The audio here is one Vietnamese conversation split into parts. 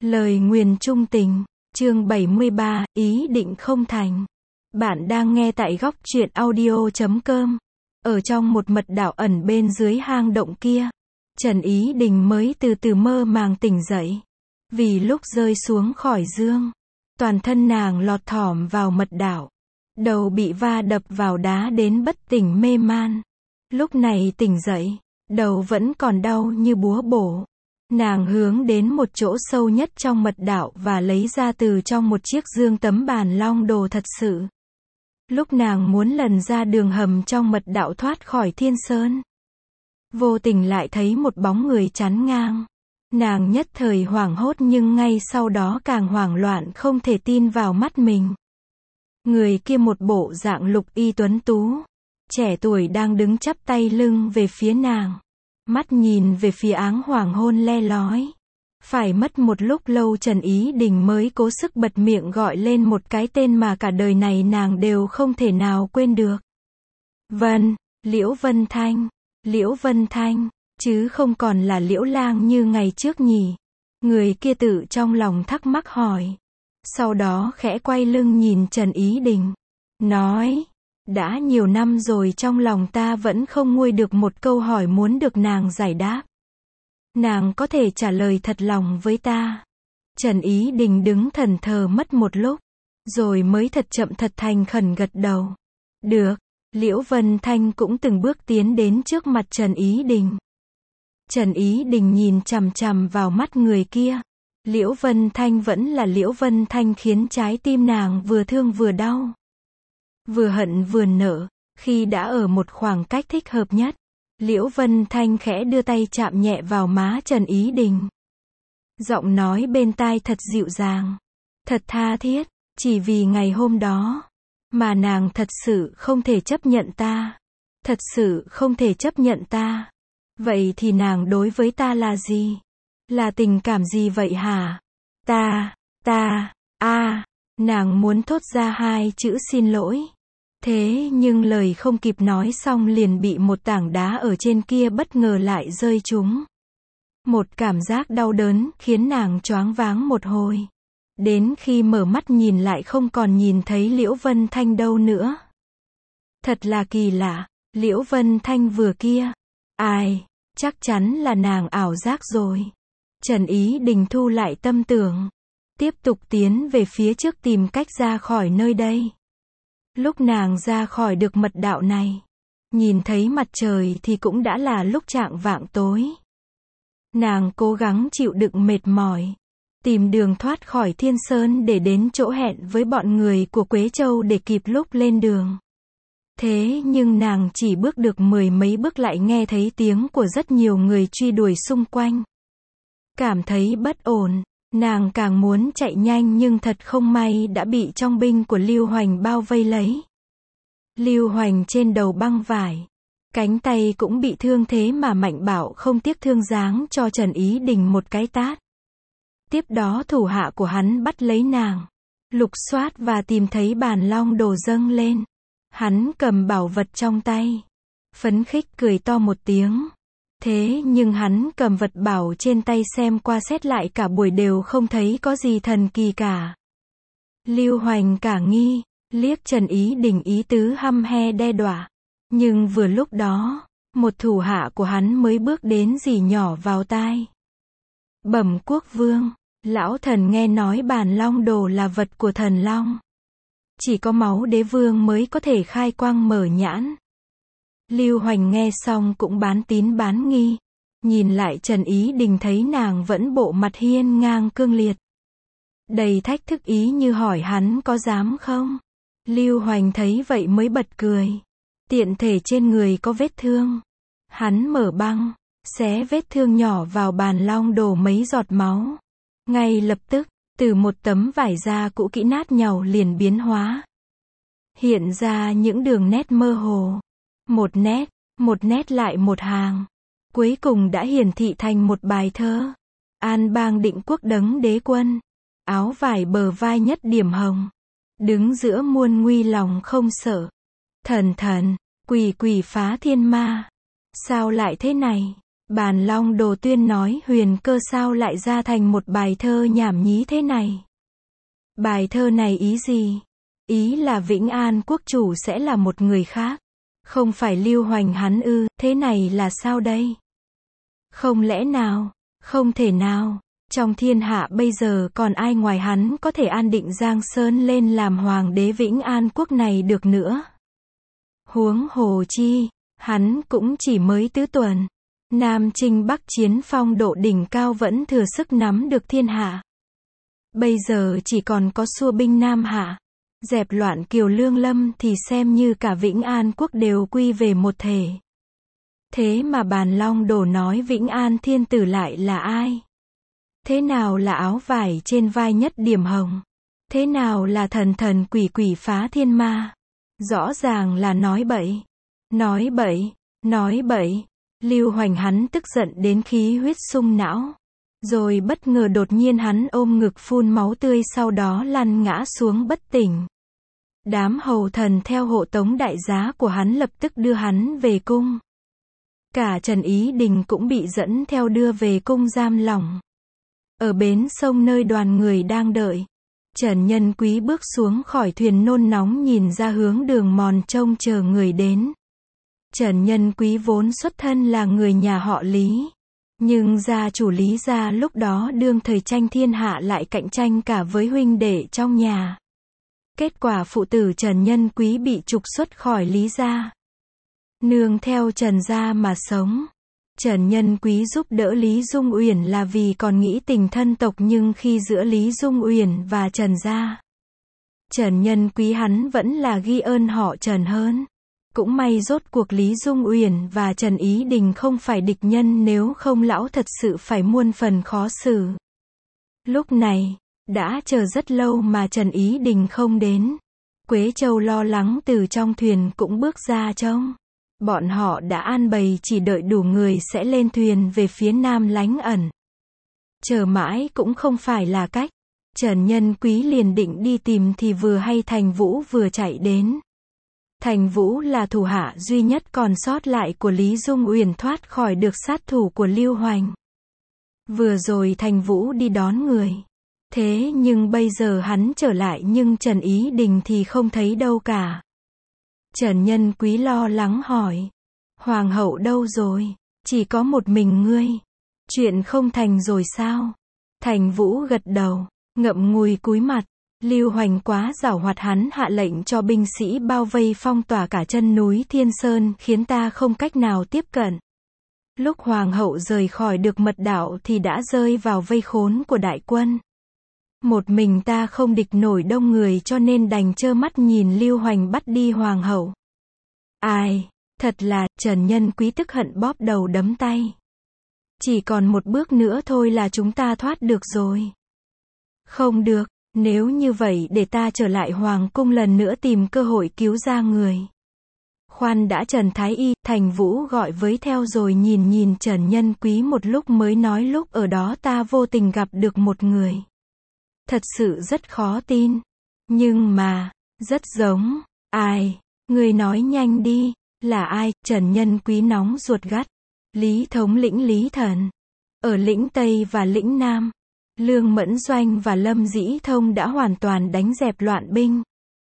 Lời nguyền chung tình, chương 73, ý định không thành. Bạn đang nghe tại góc truyện audio.com. Ở trong một mật đảo ẩn bên dưới hang động kia, Trần Ý Đình mới từ từ mơ màng tỉnh dậy. Vì lúc rơi xuống khỏi giường, toàn thân nàng lọt thỏm vào mật đảo. Đầu bị va đập vào đá đến bất tỉnh mê man. Lúc này tỉnh dậy, đầu vẫn còn đau như búa bổ. Nàng hướng đến một chỗ sâu nhất trong mật đảo và lấy ra từ trong một chiếc dương tấm bản long đồ thật sự. Lúc nàng muốn lần ra đường hầm trong mật đảo thoát khỏi thiên sơn, vô tình lại thấy một bóng người chắn ngang. Nàng nhất thời hoảng hốt nhưng ngay sau đó càng hoảng loạn không thể tin vào mắt mình. Người kia một bộ dạng lục y tuấn tú, trẻ tuổi đang đứng chắp tay lưng về phía nàng. Mắt nhìn về phía áng hoàng hôn le lói. Phải mất một lúc lâu Trần Ý Đình mới cố sức bật miệng gọi lên một cái tên mà cả đời này nàng đều không thể nào quên được. Liễu Vân Thanh. Liễu Vân Thanh, chứ không còn là Liễu Lang như ngày trước nhỉ? Người kia tự trong lòng thắc mắc hỏi. Sau đó khẽ quay lưng nhìn Trần Ý Đình. Nói, đã nhiều năm rồi trong lòng ta vẫn không nguôi được một câu hỏi muốn được nàng giải đáp. Nàng có thể trả lời thật lòng với ta. Trần Ý Đình đứng thẫn thờ mất một lúc, rồi mới thật chậm thật thành khẩn gật đầu. Được. Liễu Vân Thanh cũng từng bước tiến đến trước mặt Trần Ý Đình. Trần Ý Đình nhìn chằm chằm vào mắt người kia. Liễu Vân Thanh vẫn là Liễu Vân Thanh khiến trái tim nàng vừa thương vừa đau. Vừa hận vừa nở. Khi đã ở một khoảng cách thích hợp nhất, Liễu Vân Thanh khẽ đưa tay chạm nhẹ vào má Trần Ý Đình. Giọng nói bên tai thật dịu dàng, thật tha thiết, chỉ vì ngày hôm đó mà nàng thật sự không thể chấp nhận ta. Thật sự không thể chấp nhận ta. Vậy thì nàng đối với ta là gì? Là tình cảm gì vậy hả? Nàng muốn thốt ra hai chữ xin lỗi. Thế nhưng lời không kịp nói xong liền bị một tảng đá ở trên kia bất ngờ lại rơi trúng. Một cảm giác đau đớn khiến nàng choáng váng một hồi. Đến khi mở mắt nhìn lại không còn nhìn thấy Liễu Vân Thanh đâu nữa. Thật là kỳ lạ, Liễu Vân Thanh vừa kia. Ai, chắc chắn là nàng ảo giác rồi. Trần Ý Đình thu lại tâm tưởng, tiếp tục tiến về phía trước tìm cách ra khỏi nơi đây. Lúc nàng ra khỏi được mật đạo này, nhìn thấy mặt trời thì cũng đã là lúc chạng vạng tối. Nàng cố gắng chịu đựng mệt mỏi, tìm đường thoát khỏi thiên sơn để đến chỗ hẹn với bọn người của Quế Châu để kịp lúc lên đường. Thế nhưng nàng chỉ bước được mười mấy bước lại nghe thấy tiếng của rất nhiều người truy đuổi xung quanh. Cảm thấy bất ổn, nàng càng muốn chạy nhanh nhưng thật không may đã bị trong binh của Lưu Hoành bao vây lấy. Lưu Hoành trên đầu băng vải, cánh tay cũng bị thương thế mà Mạnh Bảo không tiếc thương giáng cho Trần Ý Đình một cái tát. Tiếp đó thủ hạ của hắn bắt lấy nàng, lục soát và tìm thấy bản long đồ dâng lên. Hắn cầm bảo vật trong tay, phấn khích cười to một tiếng. Thế nhưng hắn cầm vật bảo trên tay xem qua xét lại cả buổi đều không thấy có gì thần kỳ cả. Lưu Hoành cả nghi, liếc Trần Ý Đình ý tứ hăm he đe dọa. Nhưng vừa lúc đó, một thủ hạ của hắn mới bước đến rỉ nhỏ vào tai. Bẩm quốc vương, lão thần nghe nói bản long đồ là vật của thần long. Chỉ có máu đế vương mới có thể khai quang mở nhãn. Lưu Hoành nghe xong cũng bán tín bán nghi. Nhìn lại Trần Ý Đình thấy nàng vẫn bộ mặt hiên ngang cương liệt, đầy thách thức ý như hỏi hắn có dám không. Lưu Hoành thấy vậy mới bật cười. Tiện thể trên người có vết thương. Hắn mở băng, xé vết thương nhỏ vào bàn long đồ mấy giọt máu. Ngay lập tức, từ một tấm vải da cũ kỹ nát nhàu liền biến hóa. Hiện ra những đường nét mơ hồ. Một nét lại một hàng. Cuối cùng đã hiển thị thành một bài thơ. An bang định quốc đấng đế quân. Áo vải bờ vai nhất điểm hồng. Đứng giữa muôn nguy lòng không sợ. Thần thần, quỷ quỷ phá thiên ma. Sao lại thế này? Bàn Long Đồ tuyên nói Huyền Cơ sao lại ra thành một bài thơ nhảm nhí thế này. Bài thơ này ý gì? Ý là Vĩnh An quốc chủ sẽ là một người khác. Không phải Lưu Hoành hắn ư, thế này là sao đây? Không lẽ nào, không thể nào, trong thiên hạ bây giờ còn ai ngoài hắn có thể an định Giang Sơn lên làm hoàng đế Vĩnh An quốc này được nữa. Huống hồ chi, hắn cũng chỉ mới tứ tuần. Nam chinh Bắc chiến phong độ đỉnh cao vẫn thừa sức nắm được thiên hạ. Bây giờ chỉ còn có xua binh Nam Hạ, dẹp loạn Kiều Lương Lâm thì xem như cả Vĩnh An quốc đều quy về một thể. Thế mà Bàn Long Đồ nói Vĩnh An thiên tử lại là ai? Thế nào là áo vải trên vai nhất điểm hồng? Thế nào là thần thần quỷ quỷ phá thiên ma? Rõ ràng là nói bậy. Nói bậy, nói bậy. Lưu Hoành hắn tức giận đến khí huyết sung não. Rồi bất ngờ đột nhiên hắn ôm ngực phun máu tươi sau đó lăn ngã xuống bất tỉnh. Đám hầu thần theo hộ tống đại giá của hắn lập tức đưa hắn về cung. Cả Trần Ý Đình cũng bị dẫn theo đưa về cung giam lỏng. Ở bến sông nơi đoàn người đang đợi, Trần Nhân Quý bước xuống khỏi thuyền nôn nóng nhìn ra hướng đường mòn trông chờ người đến. Trần Nhân Quý vốn xuất thân là người nhà họ Lý. Nhưng gia chủ Lý gia lúc đó đương thời tranh thiên hạ lại cạnh tranh cả với huynh đệ trong nhà. Kết quả phụ tử Trần Nhân Quý bị trục xuất khỏi Lý gia. Nương theo Trần gia mà sống. Trần Nhân Quý giúp đỡ Lý Dung Uyển là vì còn nghĩ tình thân tộc nhưng khi giữa Lý Dung Uyển và Trần gia, Trần Nhân Quý hắn vẫn là ghi ơn họ Trần hơn. Cũng may rốt cuộc Lý Dung Uyển và Trần Ý Đình không phải địch nhân nếu không lão thật sự phải muôn phần khó xử. Lúc này, đã chờ rất lâu mà Trần Ý Đình không đến. Quế Châu lo lắng từ trong thuyền cũng bước ra trông. Bọn họ đã an bày chỉ đợi đủ người sẽ lên thuyền về phía nam lánh ẩn. Chờ mãi cũng không phải là cách. Trần Nhân Quý liền định đi tìm thì vừa hay Thành Vũ vừa chạy đến. Thành Vũ là thủ hạ duy nhất còn sót lại của Lý Dung Uyển thoát khỏi được sát thủ của Lưu Hoành. Vừa rồi Thành Vũ đi đón người. Thế nhưng bây giờ hắn trở lại nhưng Trần Ý Đình thì không thấy đâu cả. Trần Nhân Quý lo lắng hỏi. Hoàng hậu đâu rồi? Chỉ có một mình ngươi. Chuyện không thành rồi sao? Thành Vũ gật đầu, ngậm ngùi cúi mặt. Lưu Hoành quá giảo hoạt hắn hạ lệnh cho binh sĩ bao vây phong tỏa cả chân núi Thiên Sơn khiến ta không cách nào tiếp cận. Lúc Hoàng hậu rời khỏi được mật đạo thì đã rơi vào vây khốn của đại quân. Một mình ta không địch nổi đông người cho nên đành trơ mắt nhìn Lưu Hoành bắt đi Hoàng hậu. Ai, thật là, Trần Nhân Quý tức hận bóp đầu đấm tay. Chỉ còn một bước nữa thôi là chúng ta thoát được rồi. Không được. Nếu như vậy để ta trở lại Hoàng cung lần nữa tìm cơ hội cứu ra người. Khoan đã Trần Thái Y, Thành Vũ gọi với theo rồi nhìn Trần Nhân Quý một lúc mới nói lúc ở đó ta vô tình gặp được một người. Thật sự rất khó tin. Nhưng mà, rất giống. Ai? Người nói nhanh đi. Là ai? Trần Nhân Quý nóng ruột gắt. Lý thống lĩnh Lý Thần. Ở lĩnh Tây và lĩnh Nam. Lương Mẫn Doanh và Lâm Dĩ Thông đã hoàn toàn đánh dẹp loạn binh.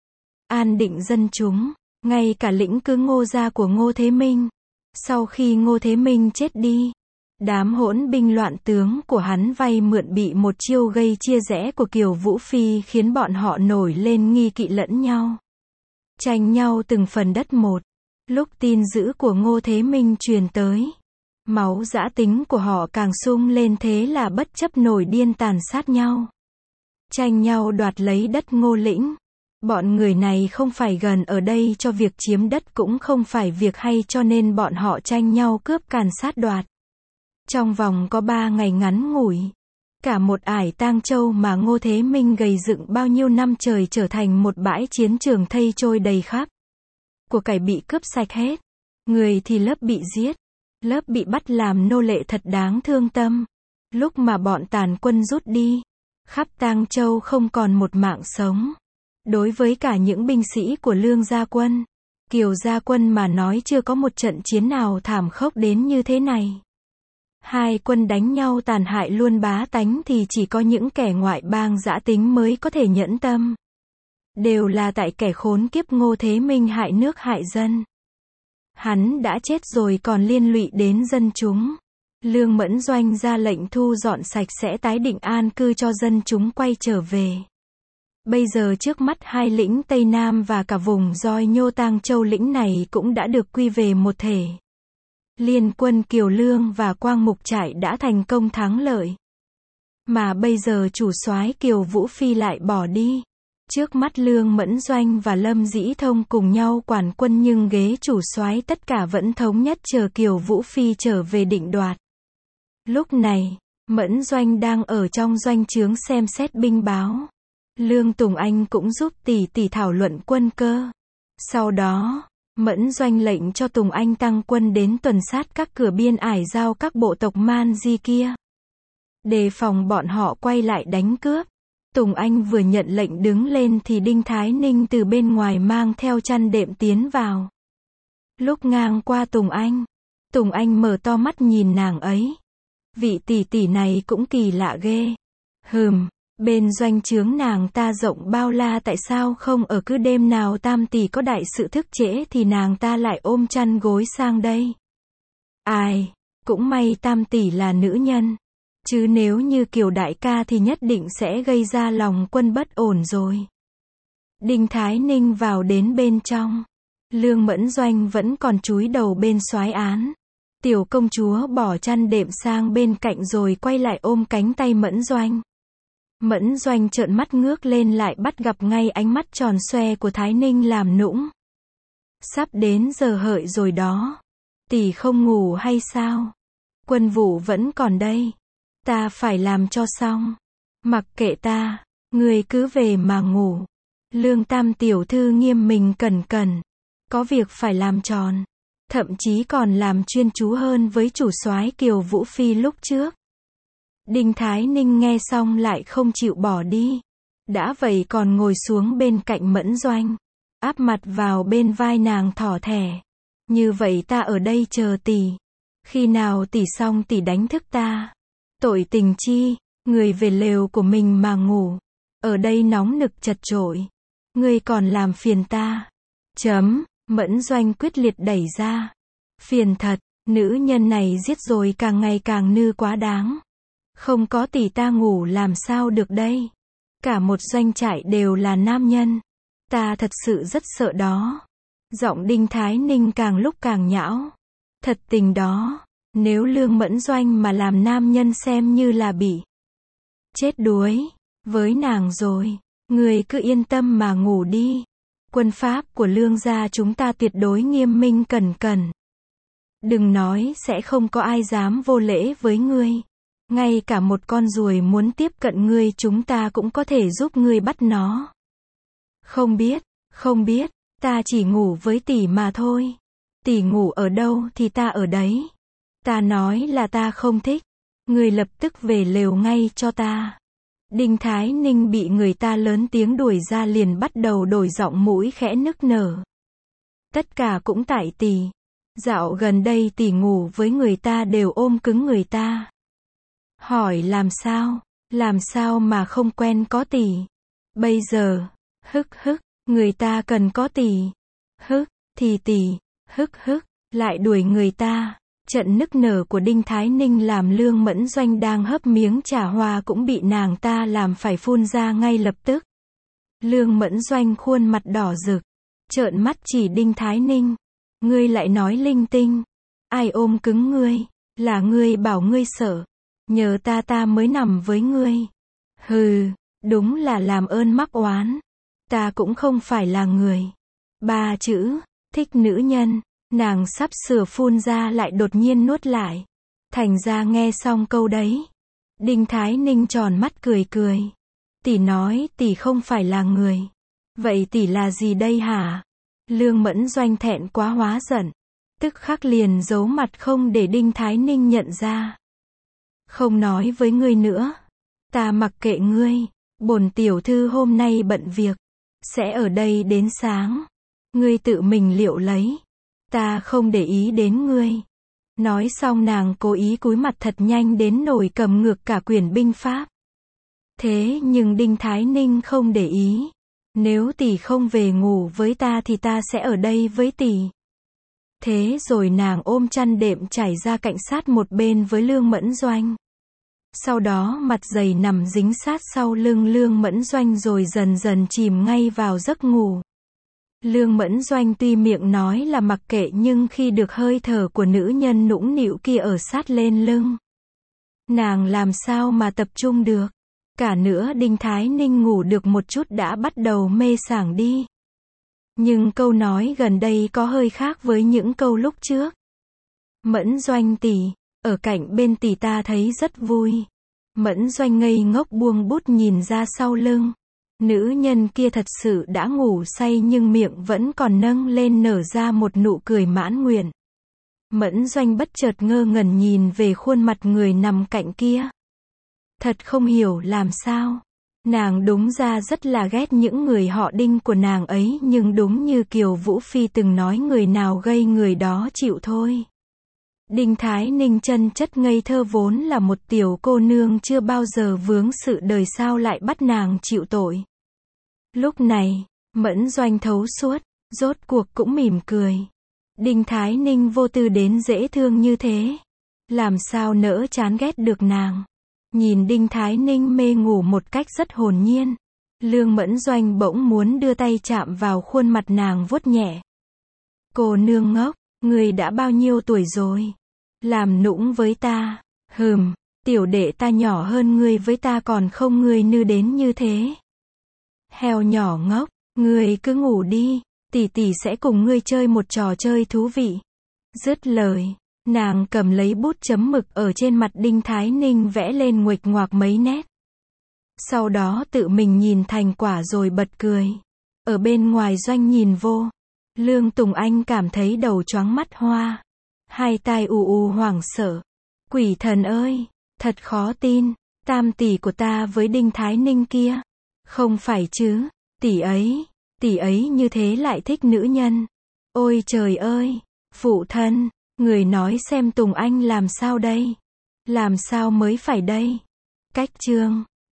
An định dân chúng, ngay cả lĩnh cứ Ngô gia của Ngô Thế Minh. Sau khi Ngô Thế Minh chết đi, đám hỗn binh loạn tướng của hắn vay mượn bị một chiêu gây chia rẽ của Kiều Vũ Phi khiến bọn họ nổi lên nghi kỵ lẫn nhau. Tranh nhau từng phần đất một. Lúc tin dữ của Ngô Thế Minh truyền tới, máu dã tính của họ càng sung lên thế là bất chấp nổi điên tàn sát nhau. Tranh nhau đoạt lấy đất Ngô lĩnh. Bọn người này không phải gần ở đây cho việc chiếm đất cũng không phải việc hay cho nên bọn họ tranh nhau cướp càn sát đoạt. Trong vòng có 3 ngày ngắn ngủi, cả một ải Tang Châu mà Ngô Thế Minh gầy dựng bao nhiêu năm trời trở thành một bãi chiến trường thây trôi đầy khắp. Của cải bị cướp sạch hết. Người thì lớp bị giết. Lớp bị bắt làm nô lệ thật đáng thương tâm. Lúc mà bọn tàn quân rút đi, khắp Tang Châu không còn một mạng sống. Đối với cả những binh sĩ của Lương gia quân, Kiều gia quân mà nói chưa có một trận chiến nào thảm khốc đến như thế này. Hai quân đánh nhau tàn hại luôn bá tánh thì chỉ có những kẻ ngoại bang dã tính mới có thể nhẫn tâm. Đều là tại kẻ khốn kiếp Ngô Thế Minh hại nước hại dân. Hắn đã chết rồi còn liên lụy đến dân chúng. Lương Mẫn Doanh ra lệnh thu dọn sạch sẽ tái định an cư cho dân chúng quay trở về. Bây giờ trước mắt hai lĩnh Tây Nam và cả vùng Doi Nhô Tang Châu lĩnh này cũng đã được quy về một thể. Liên quân Kiều Lương và Quang Mục Trại đã thành công thắng lợi. Mà bây giờ chủ soái Kiều Vũ Phi lại bỏ đi. Trước mắt Lương Mẫn Doanh và Lâm Dĩ Thông cùng nhau quản quân nhưng ghế chủ soái tất cả vẫn thống nhất chờ Kiều Vũ Phi trở về định đoạt. Lúc này, Mẫn Doanh đang ở trong doanh trướng xem xét binh báo. Lương Tùng Anh cũng giúp tỷ tỷ thảo luận quân cơ. Sau đó, Mẫn Doanh lệnh cho Tùng Anh tăng quân đến tuần sát các cửa biên ải giao các bộ tộc Man Di kia. Đề phòng bọn họ quay lại đánh cướp. Tùng Anh vừa nhận lệnh đứng lên thì Đinh Thái Ninh từ bên ngoài mang theo chăn đệm tiến vào. Lúc ngang qua Tùng Anh mở to mắt nhìn nàng ấy. Vị tỷ tỷ này cũng kỳ lạ ghê. Bên doanh trướng nàng ta rộng bao la tại sao không ở cứ đêm nào Tam tỷ có đại sự thức trễ thì nàng ta lại ôm chăn gối sang đây. Ai, cũng may Tam tỷ là nữ nhân. Chứ nếu như Kiều đại ca thì nhất định sẽ gây ra lòng quân bất ổn rồi. Đinh Thái Ninh vào đến bên trong. Lương Mẫn Doanh vẫn còn chúi đầu bên soái án. Tiểu công chúa bỏ chăn đệm sang bên cạnh rồi quay lại ôm cánh tay Mẫn Doanh. Mẫn Doanh trợn mắt ngước lên lại bắt gặp ngay ánh mắt tròn xoe của Thái Ninh làm nũng. Sắp đến giờ hợi rồi đó. Tỷ không ngủ hay sao? Quân vụ vẫn còn đây. Ta phải làm cho xong. Mặc kệ ta, người cứ về mà ngủ. Lương Tam tiểu thư nghiêm mình cẩn cẩn. Có việc phải làm tròn. Thậm chí còn làm chuyên chú hơn với chủ soái Kiều Vũ Phi lúc trước. Đinh Thái Ninh nghe xong lại không chịu bỏ đi. Đã vậy còn ngồi xuống bên cạnh Mẫn Doanh. Áp mặt vào bên vai nàng thỏ thẻ. Như vậy ta ở đây chờ tỷ. Khi nào tỷ xong tỷ đánh thức ta. Tội tình chi, người về lều của mình mà ngủ. Ở đây nóng nực chật chội. Ngươi còn làm phiền ta. Mẫn Doanh quyết liệt đẩy ra. Phiền thật, nữ nhân này giết rồi càng ngày càng nư quá đáng. Không có tỷ ta ngủ làm sao được đây. Cả một doanh trại đều là nam nhân. Ta thật sự rất sợ đó. Giọng Đinh Thái Ninh càng lúc càng nhão. Thật tình đó. Nếu Lương Mẫn Doanh mà làm nam nhân xem như là bị chết đuối với nàng rồi. Người cứ yên tâm mà ngủ đi. Quân pháp của Lương gia chúng ta tuyệt đối nghiêm minh cẩn cẩn. Đừng nói sẽ không có ai dám vô lễ với ngươi. Ngay cả một con ruồi muốn tiếp cận ngươi chúng ta cũng có thể giúp ngươi bắt nó. Không biết, ta chỉ ngủ với tỷ mà thôi. Tỷ ngủ ở đâu thì ta ở đấy. Ta nói là ta không thích. Ngươi lập tức về lều ngay cho ta. Đinh Thái Ninh bị người ta lớn tiếng đuổi ra liền bắt đầu đổi giọng mũi khẽ nức nở. Tất cả cũng tại tỷ. Dạo gần đây tỷ ngủ với người ta đều ôm cứng người ta. Hỏi làm sao mà không quen có tỷ. Bây giờ, người ta cần có tỷ. Thì tỷ, lại đuổi người ta. Trận nức nở của Đinh Thái Ninh làm Lương Mẫn Doanh đang hấp miếng trà hoa cũng bị nàng ta làm phải phun ra ngay lập tức. Lương Mẫn Doanh khuôn mặt đỏ rực, trợn mắt chỉ Đinh Thái Ninh. Ngươi lại nói linh tinh. Ai ôm cứng ngươi? Là ngươi bảo ngươi sợ. Nhờ ta mới nằm với ngươi. Đúng là làm ơn mắc oán. Ta cũng không phải là người. 3 chữ, thích nữ nhân. Nàng sắp sửa phun ra lại đột nhiên nuốt lại. Thành ra nghe xong câu đấy. Đinh Thái Ninh tròn mắt cười. Tỷ nói tỷ không phải là người. Vậy tỷ là gì đây hả? Lương Mẫn Doanh thẹn quá hóa giận. Tức khắc liền giấu mặt không để Đinh Thái Ninh nhận ra. Không nói với ngươi nữa. Ta mặc kệ ngươi. Bổn tiểu thư hôm nay bận việc. Sẽ ở đây đến sáng. Ngươi tự mình liệu lấy. Ta không để ý đến ngươi. Nói xong nàng cố ý cúi mặt thật nhanh đến nỗi cầm ngược cả quyển binh pháp. Thế nhưng Đinh Thái Ninh không để ý. Nếu tỷ không về ngủ với ta thì ta sẽ ở đây với tỷ. Thế rồi nàng ôm chăn đệm trải ra cạnh sát một bên với Lương Mẫn Doanh. Sau đó mặt dày nằm dính sát sau lưng Lương Mẫn Doanh rồi dần dần chìm ngay vào giấc ngủ. Lương Mẫn Doanh tuy miệng nói là mặc kệ nhưng khi được hơi thở của nữ nhân nũng nịu kia ở sát lên lưng, nàng làm sao mà tập trung được. Cả nữa Đinh Thái Ninh ngủ được một chút đã bắt đầu mê sảng đi. Nhưng câu nói gần đây có hơi khác với những câu lúc trước. Mẫn Doanh tỷ, ở cạnh bên tỷ ta thấy rất vui. Mẫn Doanh ngây ngốc buông bút nhìn ra sau lưng. Nữ nhân kia thật sự đã ngủ say nhưng miệng vẫn còn nâng lên nở ra một nụ cười mãn nguyện. Mẫn Doanh bất chợt ngơ ngẩn nhìn về khuôn mặt người nằm cạnh kia. Thật không hiểu làm sao. Nàng đúng ra rất là ghét những người họ Đinh của nàng ấy nhưng đúng như Kiều Vũ Phi từng nói người nào gây người đó chịu thôi. Đinh Thái Ninh chân chất ngây thơ vốn là một tiểu cô nương chưa bao giờ vướng sự đời sao lại bắt nàng chịu tội. Lúc này, Mẫn Doanh thấu suốt, rốt cuộc cũng mỉm cười. Đinh Thái Ninh vô tư đến dễ thương như thế. Làm sao nỡ chán ghét được nàng. Nhìn Đinh Thái Ninh mê ngủ một cách rất hồn nhiên. Lương Mẫn Doanh bỗng muốn đưa tay chạm vào khuôn mặt nàng vuốt nhẹ. Cô nương ngốc, người đã bao nhiêu tuổi rồi? Làm nũng với ta. Tiểu đệ ta nhỏ hơn ngươi với ta còn không ngươi nư đến như thế. Heo nhỏ ngốc, ngươi cứ ngủ đi, tỷ tỷ sẽ cùng ngươi chơi một trò chơi thú vị. Dứt lời, nàng cầm lấy bút chấm mực ở trên mặt Đinh Thái Ninh vẽ lên nguệch ngoạc mấy nét. Sau đó tự mình nhìn thành quả rồi bật cười. Ở bên ngoài Doanh nhìn vô, Lương Tùng Anh cảm thấy đầu choáng mắt hoa. Hai tai ù ù hoảng sợ. Quỷ thần ơi, thật khó tin, tam tỷ của ta với Đinh Thái Ninh kia. Không phải chứ, tỷ ấy như thế lại thích nữ nhân. Ôi trời ơi, phụ thân, người nói xem Tùng Anh làm sao đây? Làm sao mới phải đây? Cách chương